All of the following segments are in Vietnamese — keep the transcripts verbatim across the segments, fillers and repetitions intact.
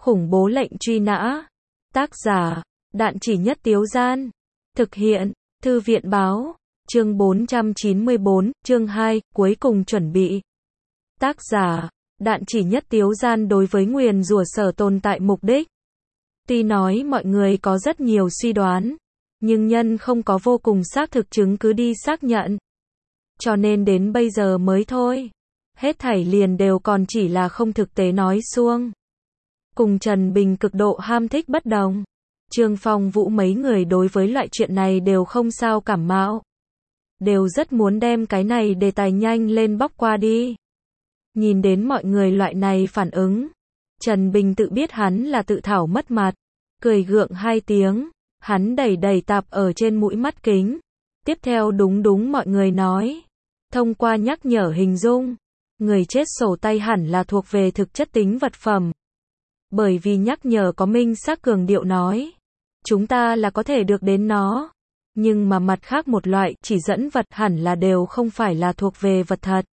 Khủng bố lệnh truy nã. Tác giả, Đạn Chỉ Nhất Tiếu Gian. Thực hiện, Thư viện Báo. Chương bốn trăm chín mươi bốn, chương hai, cuối cùng chuẩn bị. Tác giả, Đạn Chỉ Nhất Tiếu Gian. Đối với nguyền rủa sở tồn tại mục đích. Tuy nói mọi người có rất nhiều suy đoán, nhưng nhân không có vô cùng xác thực chứng cứ đi xác nhận. Cho nên đến bây giờ mới thôi. Hết thảy liền đều còn chỉ là không thực tế nói suông. Cùng Trần Bình cực độ ham thích bất đồng. Trương Phong Vũ mấy người đối với loại chuyện này đều không sao cảm mạo. Đều rất muốn đem cái này đề tài nhanh lên bóc qua đi. Nhìn đến mọi người loại này phản ứng, Trần Bình tự biết hắn là tự thảo mất mặt. Cười gượng hai tiếng, hắn đẩy đẩy tạp ở trên mũi mắt kính. Tiếp theo đúng đúng mọi người nói. Thông qua nhắc nhở hình dung, người chết sổ tay hẳn là thuộc về thực chất tính vật phẩm. Bởi vì nhắc nhở có minh xác cường điệu nói, chúng ta là có thể được đến nó. Nhưng mà mặt khác một loại chỉ dẫn vật hẳn là đều không phải là thuộc về vật thật.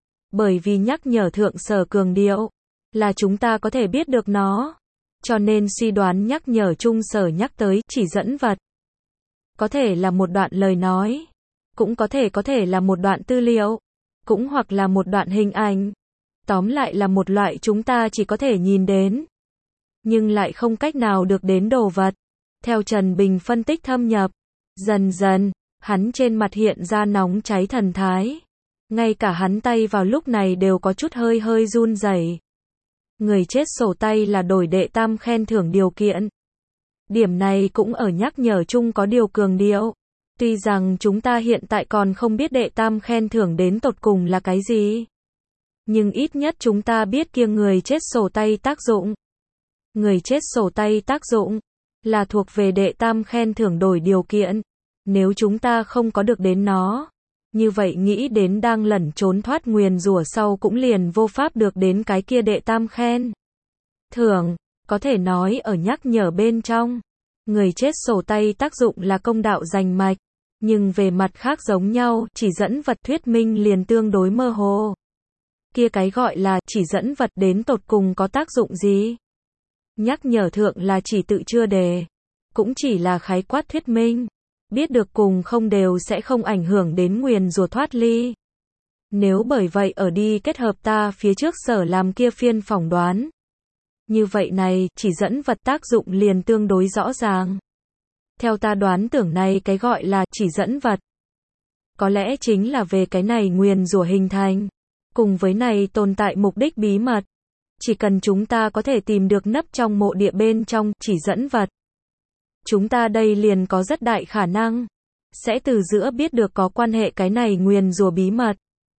Bởi vì nhắc nhở thượng sở cường điệu, là chúng ta có thể biết được nó. Cho nên suy đoán nhắc nhở trung sở nhắc tới chỉ dẫn vật. Có thể là một đoạn lời nói, cũng có thể có thể là một đoạn tư liệu, cũng hoặc là một đoạn hình ảnh. Tóm lại là một loại chúng ta chỉ có thể nhìn đến, nhưng lại không cách nào được đến đồ vật. Theo Trần Bình phân tích thâm nhập, dần dần, hắn trên mặt hiện ra nóng cháy thần thái. Ngay cả hắn tay vào lúc này đều có chút hơi hơi run rẩy. Người chết sổ tay là đổi đệ tam khen thưởng điều kiện. Điểm này cũng ở nhắc nhở chung có điều cường điệu. Tuy rằng chúng ta hiện tại còn không biết đệ tam khen thưởng đến tột cùng là cái gì, nhưng ít nhất chúng ta biết kia người chết sổ tay tác dụng. Người chết sổ tay tác dụng là thuộc về đệ tam khen thưởng đổi điều kiện. Nếu chúng ta không có được đến nó, như vậy nghĩ đến đang lẩn trốn thoát nguyền rủa sau cũng liền vô pháp được đến cái kia đệ tam khen thưởng. Có thể nói ở nhắc nhở bên trong, người chết sổ tay tác dụng là công đạo rành mạch, nhưng về mặt khác giống nhau, chỉ dẫn vật thuyết minh liền tương đối mơ hồ. Kia cái gọi là chỉ dẫn vật đến tột cùng có tác dụng gì? Nhắc nhở thượng là chỉ tự chưa đề, cũng chỉ là khái quát thuyết minh, biết được cùng không đều sẽ không ảnh hưởng đến nguyền rủa thoát ly. Nếu bởi vậy ở đi kết hợp ta phía trước sở làm kia phiên phỏng đoán, như vậy này, chỉ dẫn vật tác dụng liền tương đối rõ ràng. Theo ta đoán tưởng này cái gọi là chỉ dẫn vật, có lẽ chính là về cái này nguyền rủa hình thành, cùng với này tồn tại mục đích bí mật. Chỉ cần chúng ta có thể tìm được nấp trong mộ địa bên trong chỉ dẫn vật, chúng ta đây liền có rất đại khả năng sẽ từ giữa biết được có quan hệ cái này nguyền rủa bí mật.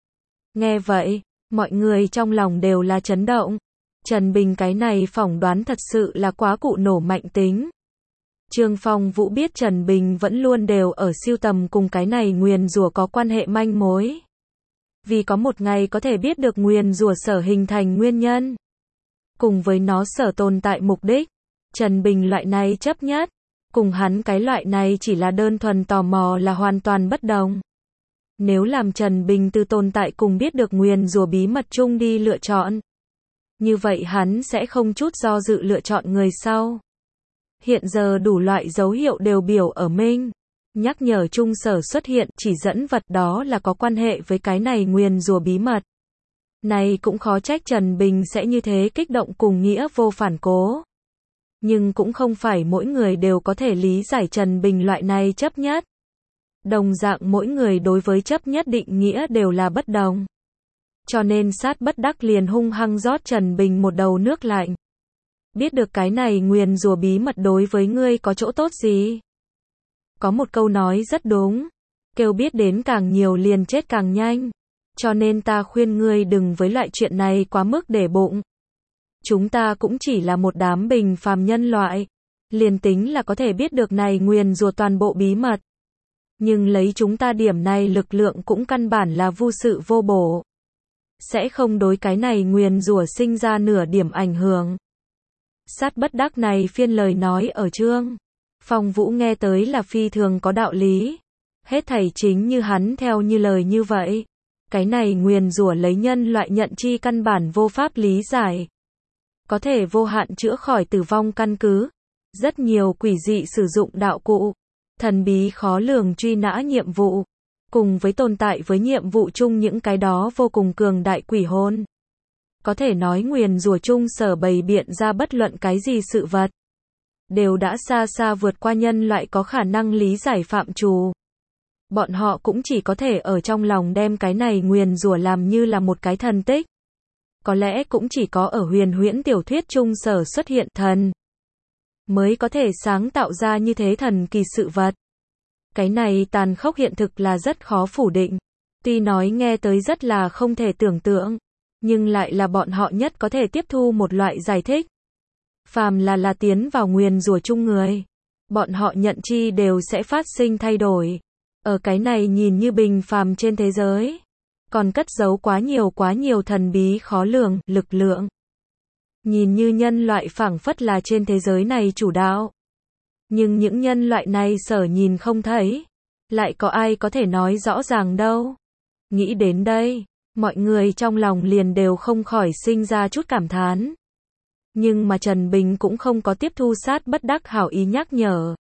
Nghe vậy, mọi người trong lòng đều là chấn động. Trần Bình cái này phỏng đoán thật sự là quá cụ nổ mạnh tính. Trương Phong Vũ biết Trần Bình vẫn luôn đều ở sưu tầm cùng cái này nguyền rủa có quan hệ manh mối. Vì có một ngày có thể biết được nguyền rủa sở hình thành nguyên nhân, cùng với nó sở tồn tại mục đích. Trần Bình loại này chấp nhất, cùng hắn cái loại này chỉ là đơn thuần tò mò là hoàn toàn bất đồng. Nếu làm Trần Bình từ tồn tại cùng biết được nguyền rủa bí mật chung đi lựa chọn, như vậy hắn sẽ không chút do dự lựa chọn người sau. Hiện giờ đủ loại dấu hiệu đều biểu ở minh. Nhắc nhở chung sở xuất hiện chỉ dẫn vật đó là có quan hệ với cái này nguyền rủa bí mật. Này cũng khó trách Trần Bình sẽ như thế kích động cùng nghĩa vô phản cố. Nhưng cũng không phải mỗi người đều có thể lý giải Trần Bình loại này chấp nhất. Đồng dạng mỗi người đối với chấp nhất định nghĩa đều là bất đồng. Cho nên sát bất đắc liền hung hăng rót Trần Bình một đầu nước lạnh. Biết được cái này nguyền rủa bí mật đối với ngươi có chỗ tốt gì? Có một câu nói rất đúng, kêu biết đến càng nhiều liền chết càng nhanh. Cho nên ta khuyên ngươi đừng với loại chuyện này quá mức để bụng. Chúng ta cũng chỉ là một đám bình phàm nhân loại, liền tính là có thể biết được này nguyền rủa toàn bộ bí mật. Nhưng lấy chúng ta điểm này lực lượng cũng căn bản là vô sự vô bổ. Sẽ không đối cái này nguyền rủa sinh ra nửa điểm ảnh hưởng. Sát bất đắc này phiên lời nói ở Trương Phong Vũ nghe tới là phi thường có đạo lý. Hết thảy chính như hắn theo như lời như vậy. Cái này nguyền rủa lấy nhân loại nhận chi căn bản vô pháp lý giải. có thể vô hạn chữa khỏi tử vong căn cứ, rất nhiều quỷ dị sử dụng đạo cụ, thần bí khó lường truy nã nhiệm vụ, cùng với tồn tại với nhiệm vụ chung những cái đó vô cùng cường đại quỷ hồn. Có thể nói nguyền rủa chung sở bày biện ra bất luận cái gì sự vật, đều đã xa xa vượt qua nhân loại có khả năng lý giải phạm trù. Bọn họ cũng chỉ có thể ở trong lòng đem cái này nguyền rủa làm như là một cái thần tích. Có lẽ cũng chỉ có ở huyền huyễn tiểu thuyết chung sở xuất hiện thần, mới có thể sáng tạo ra như thế thần kỳ sự vật. Cái này tàn khốc hiện thực là rất khó phủ định. Tuy nói nghe tới rất là không thể tưởng tượng, nhưng lại là bọn họ nhất có thể tiếp thu một loại giải thích. Phàm là là tiến vào nguyền rủa chung người, bọn họ nhận chi đều sẽ phát sinh thay đổi. Ở cái này nhìn như bình phàm trên thế giới, còn cất giấu quá nhiều quá nhiều thần bí khó lường, lực lượng. Nhìn như nhân loại phảng phất là trên thế giới này chủ đạo. Nhưng những nhân loại này sở nhìn không thấy, lại có ai có thể nói rõ ràng đâu. Nghĩ đến đây, mọi người trong lòng liền đều không khỏi sinh ra chút cảm thán. Nhưng mà Trần Bình cũng không có tiếp thu sát bất đắc hảo ý nhắc nhở.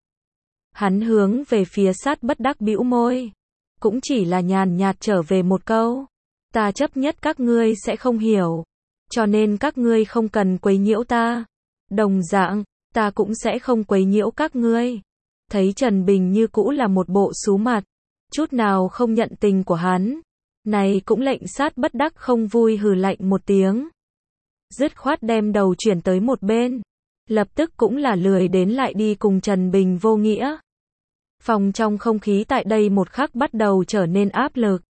Hắn hướng về phía sát bất đắc bĩu môi, cũng chỉ là nhàn nhạt trở về một câu. Ta chấp nhất các ngươi sẽ không hiểu, cho nên các ngươi không cần quấy nhiễu ta. Đồng dạng, ta cũng sẽ không quấy nhiễu các ngươi. Thấy Trần Bình như cũ là một bộ sú mặt, chút nào không nhận tình của hắn. Này cũng lệnh sát bất đắc không vui hừ lạnh một tiếng. Dứt khoát đem đầu chuyển tới một bên. Lập tức cũng là lười đến lại đi cùng Trần Bình vô nghĩa. Phòng trong không khí tại đây một khắc bắt đầu trở nên áp lực.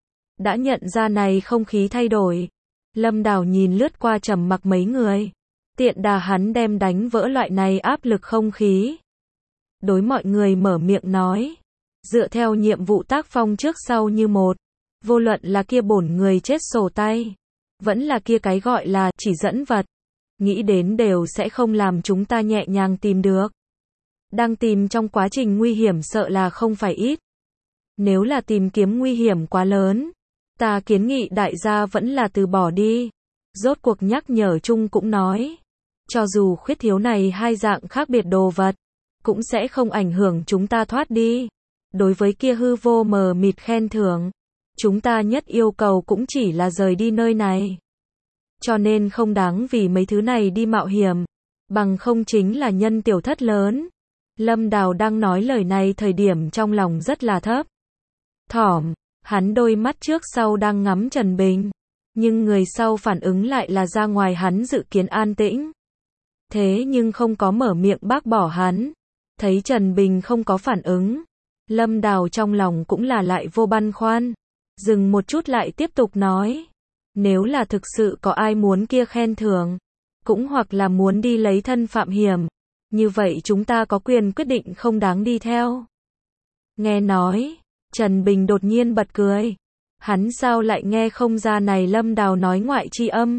Đã nhận ra này không khí thay đổi, Lâm Đào nhìn lướt qua trầm mặc mấy người. Tiện đà hắn đem đánh vỡ loại này áp lực không khí. Đối mọi người mở miệng nói. Dựa theo nhiệm vụ tác phong trước sau như một. Vô luận là kia bổn người chết sổ tay, vẫn là kia cái gọi là chỉ dẫn vật. Nghĩ đến đều sẽ không làm chúng ta nhẹ nhàng tìm được. Đang tìm trong quá trình nguy hiểm sợ là không phải ít. Nếu là tìm kiếm nguy hiểm quá lớn, ta kiến nghị đại gia vẫn là từ bỏ đi. Rốt cuộc nhắc nhở chung cũng nói. Cho dù khuyết thiếu này hai dạng khác biệt đồ vật, cũng sẽ không ảnh hưởng chúng ta thoát đi. Đối với kia hư vô mờ mịt khen thưởng, chúng ta nhất yêu cầu cũng chỉ là rời đi nơi này. Cho nên không đáng vì mấy thứ này đi mạo hiểm, bằng không chính là nhân tiểu thất lớn. Lâm Đào đang nói lời này thời điểm trong lòng rất là thấp thỏm, hắn đôi mắt trước sau đang ngắm Trần Bình, nhưng người sau phản ứng lại là ra ngoài hắn dự kiến an tĩnh. Thế nhưng không có mở miệng bác bỏ hắn. Thấy Trần Bình không có phản ứng, Lâm Đào trong lòng cũng là lại vô băn khoăn. Dừng một chút lại tiếp tục nói. Nếu là thực sự có ai muốn kia khen thưởng, cũng hoặc là muốn đi lấy thân phạm hiểm, như vậy chúng ta có quyền quyết định không đáng đi theo. Nghe nói, Trần Bình đột nhiên bật cười. Hắn sao lại nghe không ra này Lâm Đào nói ngoại chi âm.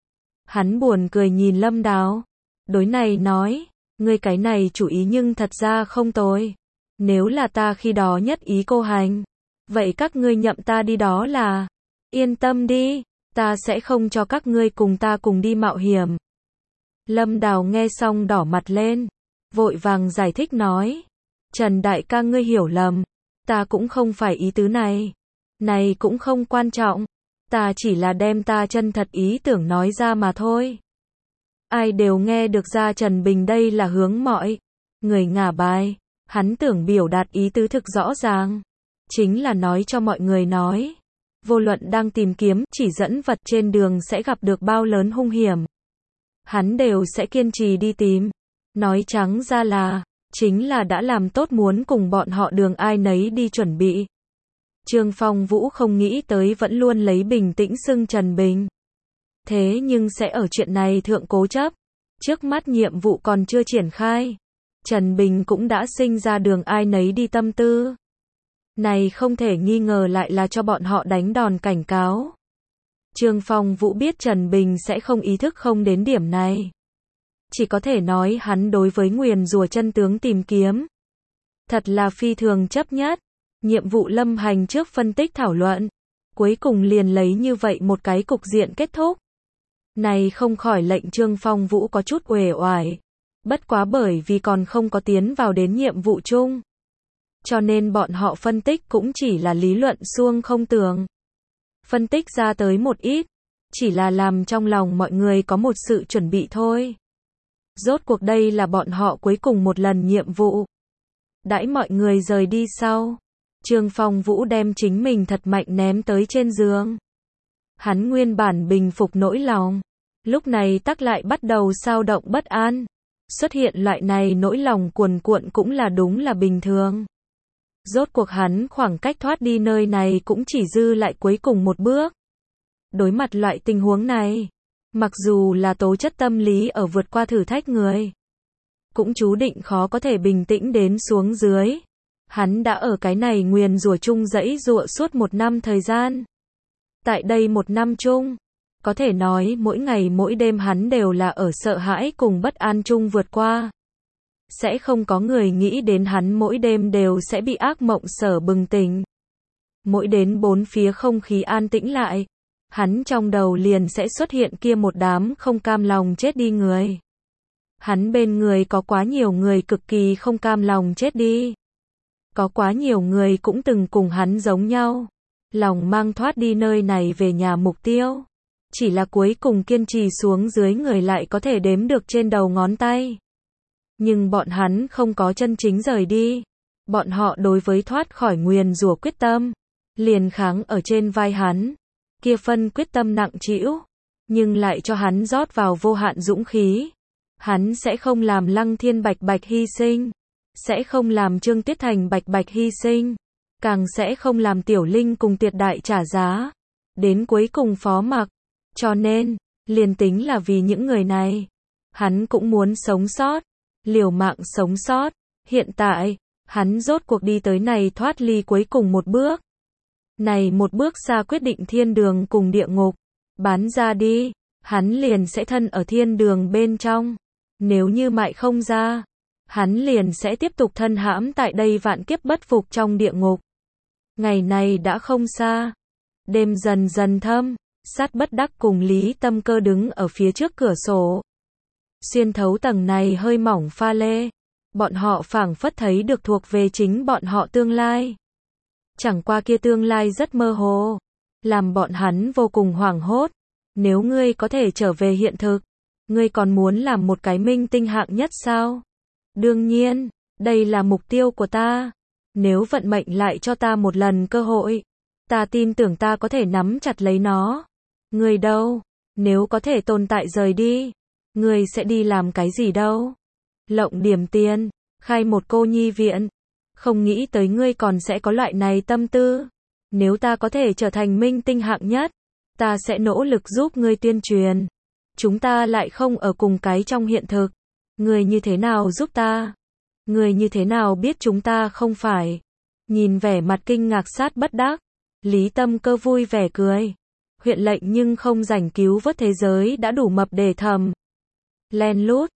Hắn buồn cười nhìn Lâm Đào. Đối này nói, ngươi cái này chủ ý nhưng thật ra không tồi. Nếu là ta khi đó nhất ý cô hành, vậy các ngươi nhậm ta đi đó là. Yên tâm đi, ta sẽ không cho các ngươi cùng ta cùng đi mạo hiểm. Lâm Đào nghe xong đỏ mặt lên, vội vàng giải thích nói. Trần đại ca ngươi hiểu lầm, ta cũng không phải ý tứ này. Này cũng không quan trọng, ta chỉ là đem ta chân thật ý tưởng nói ra mà thôi. Ai đều nghe được ra Trần Bình đây là hướng mọi người ngả bài. Hắn tưởng biểu đạt ý tứ thực rõ ràng, chính là nói cho mọi người nói. Vô luận đang tìm kiếm chỉ dẫn vật trên đường sẽ gặp được bao lớn hung hiểm, hắn đều sẽ kiên trì đi tìm. Nói trắng ra là, chính là đã làm tốt muốn cùng bọn họ đường ai nấy đi chuẩn bị. Trương Phong Vũ không nghĩ tới vẫn luôn lấy bình tĩnh xưng Trần Bình. Thế nhưng sẽ ở chuyện này thượng cố chấp. Trước mắt nhiệm vụ còn chưa triển khai, Trần Bình cũng đã sinh ra đường ai nấy đi tâm tư. Này không thể nghi ngờ lại là cho bọn họ đánh đòn cảnh cáo. Trương Phong Vũ biết Trần Bình sẽ không ý thức không đến điểm này. Chỉ có thể nói hắn đối với nguyền rủa chân tướng tìm kiếm. Thật là phi thường chấp nhất. Nhiệm vụ lâm hành trước phân tích thảo luận. Cuối cùng liền lấy như vậy một cái cục diện kết thúc. Này không khỏi lệnh Trương Phong Vũ có chút uể oải. Bất quá bởi vì còn không có tiến vào đến nhiệm vụ chung. Cho nên bọn họ phân tích cũng chỉ là lý luận suông không tường. Phân tích ra tới một ít, chỉ là làm trong lòng mọi người có một sự chuẩn bị thôi. Rốt cuộc đây là bọn họ cuối cùng một lần nhiệm vụ. Đãi mọi người rời đi sau, Trương Phong Vũ đem chính mình thật mạnh ném tới trên giường. Hắn nguyên bản bình phục nỗi lòng, lúc này tắc lại bắt đầu xao động bất an. Xuất hiện loại này nỗi lòng cuồn cuộn cũng là đúng là bình thường. Rốt cuộc hắn khoảng cách thoát đi nơi này cũng chỉ dư lại cuối cùng một bước. Đối mặt loại tình huống này, mặc dù là tố chất tâm lý ở vượt qua thử thách người, cũng chú định khó có thể bình tĩnh đến xuống dưới. Hắn đã ở cái này nguyền rủa chung dẫy dụa suốt một năm thời gian. Tại đây một năm chung, có thể nói mỗi ngày mỗi đêm hắn đều là ở sợ hãi cùng bất an chung vượt qua. Sẽ không có người nghĩ đến hắn mỗi đêm đều sẽ bị ác mộng sở bừng tỉnh. Mỗi đến bốn phía không khí an tĩnh lại, hắn trong đầu liền sẽ xuất hiện kia một đám không cam lòng chết đi người. Hắn bên người có quá nhiều người cực kỳ không cam lòng chết đi. Có quá nhiều người cũng từng cùng hắn giống nhau. Lòng mang thoát đi nơi này về nhà mục tiêu. Chỉ là cuối cùng kiên trì xuống dưới người lại có thể đếm được trên đầu ngón tay. Nhưng bọn hắn không có chân chính rời đi. Bọn họ đối với thoát khỏi nguyền rủa quyết tâm, liền kháng ở trên vai hắn. Kia phân quyết tâm nặng trĩu, nhưng lại cho hắn rót vào vô hạn dũng khí. Hắn sẽ không làm Lăng Thiên bạch bạch hy sinh, sẽ không làm Trương Tuyết Thành bạch bạch hy sinh, càng sẽ không làm Tiểu Linh cùng Tiệt Đại trả giá. Đến cuối cùng phó mặc. Cho nên, liền tính là vì những người này, hắn cũng muốn sống sót, liều mạng sống sót. Hiện tại, hắn rốt cuộc đi tới này thoát ly cuối cùng một bước. Này một bước xa quyết định thiên đường cùng địa ngục. Bán ra đi, hắn liền sẽ thân ở thiên đường bên trong. Nếu như mại không ra, hắn liền sẽ tiếp tục thân hãm tại đây vạn kiếp bất phục trong địa ngục. Ngày này đã không xa. Đêm dần dần thâm, Sát Bất Đắc cùng Lý Tâm Cơ đứng ở phía trước cửa sổ. Xuyên thấu tầng này hơi mỏng pha lê, bọn họ phảng phất thấy được thuộc về chính bọn họ tương lai. Chẳng qua kia tương lai rất mơ hồ, làm bọn hắn vô cùng hoảng hốt. Nếu ngươi có thể trở về hiện thực, ngươi còn muốn làm một cái minh tinh hạng nhất sao? Đương nhiên, đây là mục tiêu của ta. Nếu vận mệnh lại cho ta một lần cơ hội, ta tin tưởng ta có thể nắm chặt lấy nó. Ngươi đâu? Nếu có thể tồn tại rời đi, ngươi sẽ đi làm cái gì đâu? Lộng điểm tiền, khai một cô nhi viện. Không nghĩ tới ngươi còn sẽ có loại này tâm tư. Nếu ta có thể trở thành minh tinh hạng nhất, ta sẽ nỗ lực giúp ngươi tuyên truyền. Chúng ta lại không ở cùng cái trong hiện thực. Ngươi như thế nào giúp ta? Ngươi như thế nào biết chúng ta không phải? Nhìn vẻ mặt kinh ngạc Sát Bất Đắc, Lý Tâm Cơ vui vẻ cười. Huyện lệnh nhưng không rảnh cứu vớt thế giới đã đủ mập để thầm. Len lút,